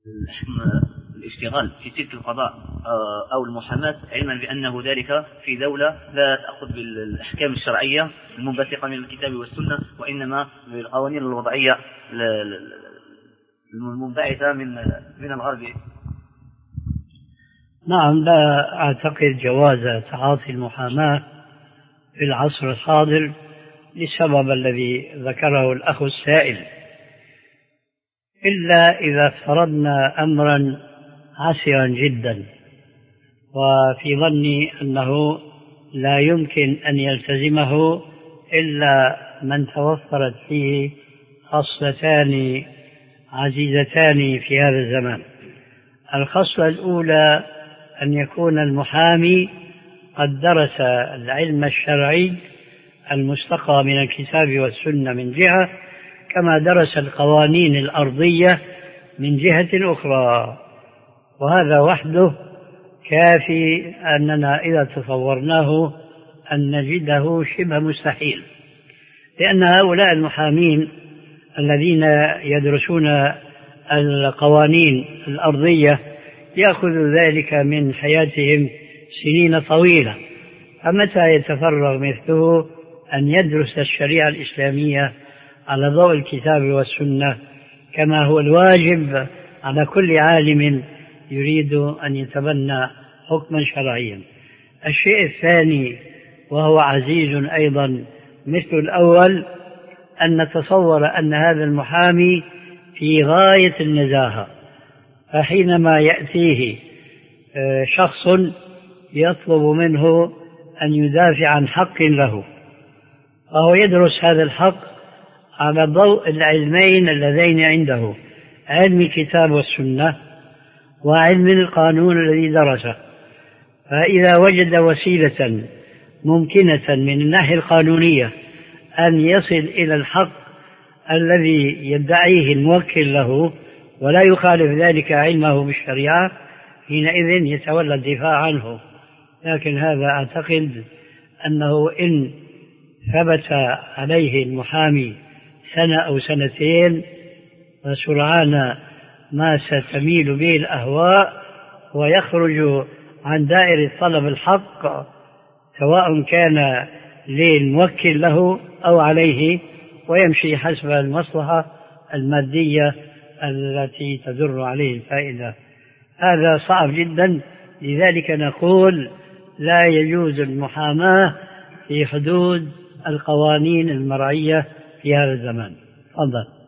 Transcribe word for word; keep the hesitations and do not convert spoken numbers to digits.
الاشتغال في تلك القضاء أو المحاماة، علما بأنه ذلك في دولة لا تأخذ بالأحكام الشرعية المنبثقة من الكتاب والسنة، وإنما بالقوانين الوضعية المنبعثة من من الغرب. نعم، لا أعتقد جواز تعاطي المحاماة في العصر الحاضر للسبب الذي ذكره الأخ السائل، إلا إذا افترضنا أمرا عسرا جدا، وفي ظني أنه لا يمكن أن يلتزمه إلا من توفرت فيه خصلتان عزيزتان في هذا الزمان. الخصلة الأولى أن يكون المحامي قد درس العلم الشرعي المستقى من الكتاب والسنة من جهة، كما درس القوانين الأرضية من جهة أخرى، وهذا وحده كافي أننا إذا تصورناه أن نجده شبه مستحيل، لأن هؤلاء المحامين الذين يدرسون القوانين الأرضية يأخذ ذلك من حياتهم سنين طويلة، فمتى يتفرغ مثله أن يدرس الشريعة الإسلامية على ضوء الكتاب والسنة كما هو الواجب على كل عالم يريد أن يتبنى حكما شرعيا. الشيء الثاني وهو عزيز أيضا مثل الأول، أن نتصور أن هذا المحامي في غاية النزاهة، فحينما يأتيه شخص يطلب منه أن يدافع عن حق له، فهو يدرس هذا الحق على ضوء العلمين اللذين عنده، علم الكتاب والسنة وعلم القانون الذي درسه، فإذا وجد وسيلة ممكنة من الناحية القانونية أن يصل إلى الحق الذي يدعيه الموكل له ولا يخالف ذلك علمه بالشريعة، حينئذ يتولى الدفاع عنه. لكن هذا أعتقد أنه إن ثبت عليه المحامي سنة أو سنتين فسرعان ما ستميل به الأهواء ويخرج عن دائرة طلب الحق، سواء كان للموكل له أو عليه، ويمشي حسب المصلحة المادية التي تدر عليه الفائدة. هذا صعب جدا، لذلك نقول لا يجوز المحاماة في حدود القوانين المرعية في هذا الزمان. تفضل.